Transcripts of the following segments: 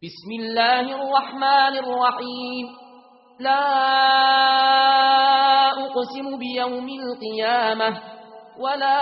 بسم الله الرحمن الرحيم لا أقسم بيوم القيامة ولا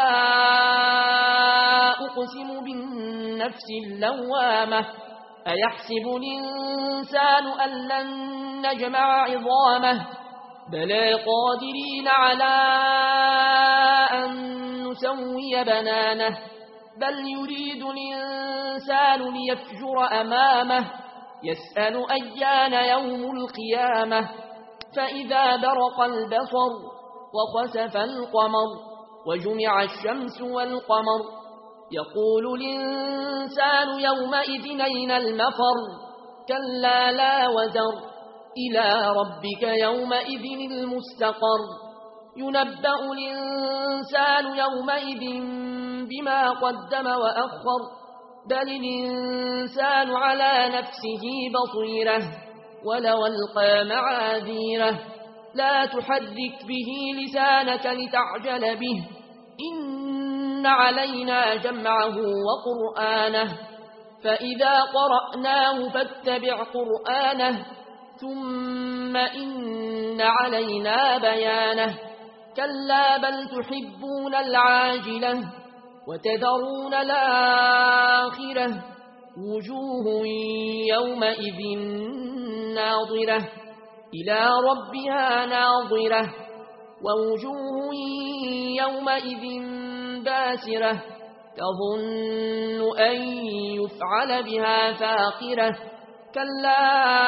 أقسم بالنفس اللوامة أيحسب الإنسان أن لن نجمع عظامه بلى قادرين على أن نسوي بنانه بل يريد الإنسان ليفجر أمامه يسأل أيان يوم القيامة فإذا برق البصر وخسف القمر وجمع الشمس والقمر يقول الإنسان يومئذ أين المفر كلا لا وزر إلى ربك يومئذ المستقر ينبأ الإنسان يومئذ بما قدم وأخر بل الإنسان على نفسه بصيرة ولو ألقى معاذيره لا تحرك به لسانك لتعجل به إن علينا جمعه وقرآنه فإذا قرأناه فاتبع قرآنه ثم إن علينا بيانه كلا بل تحبون العاجلة وتذرون الآخرة وجوه يومئذ ناظرة إلى ربها ناظرة ووجوه يومئذ باسرة تظن أن يفعل بها فاقرة كلا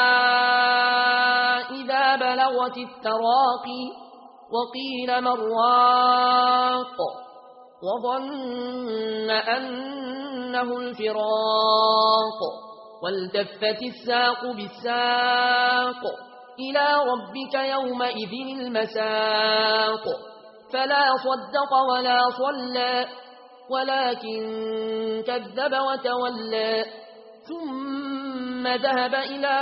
إذا بلغت التراقي وقيل من راق وظن أنه الفراق والتفت الساق بالساق إلى ربك يومئذ المساق فلا صدق ولا صلى ولكن كذب وتولى ثم ذهب إلى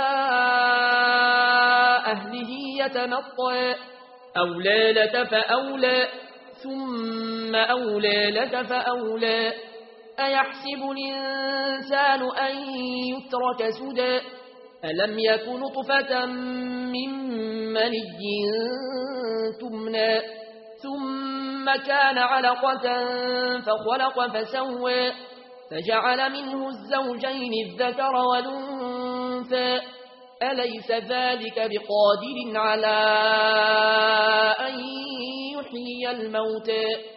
أهله يتمطى أولى لك فأولى ثم أولى لك فأولى أيحسب الإنسان أن يترك سدى ألم يكن نطفة من مني تمنى ثم كان علقة فخلق فسوى فجعل منه الزوجين الذكر والأنثى أليس ذلك بقادر على أن يحيي الموتى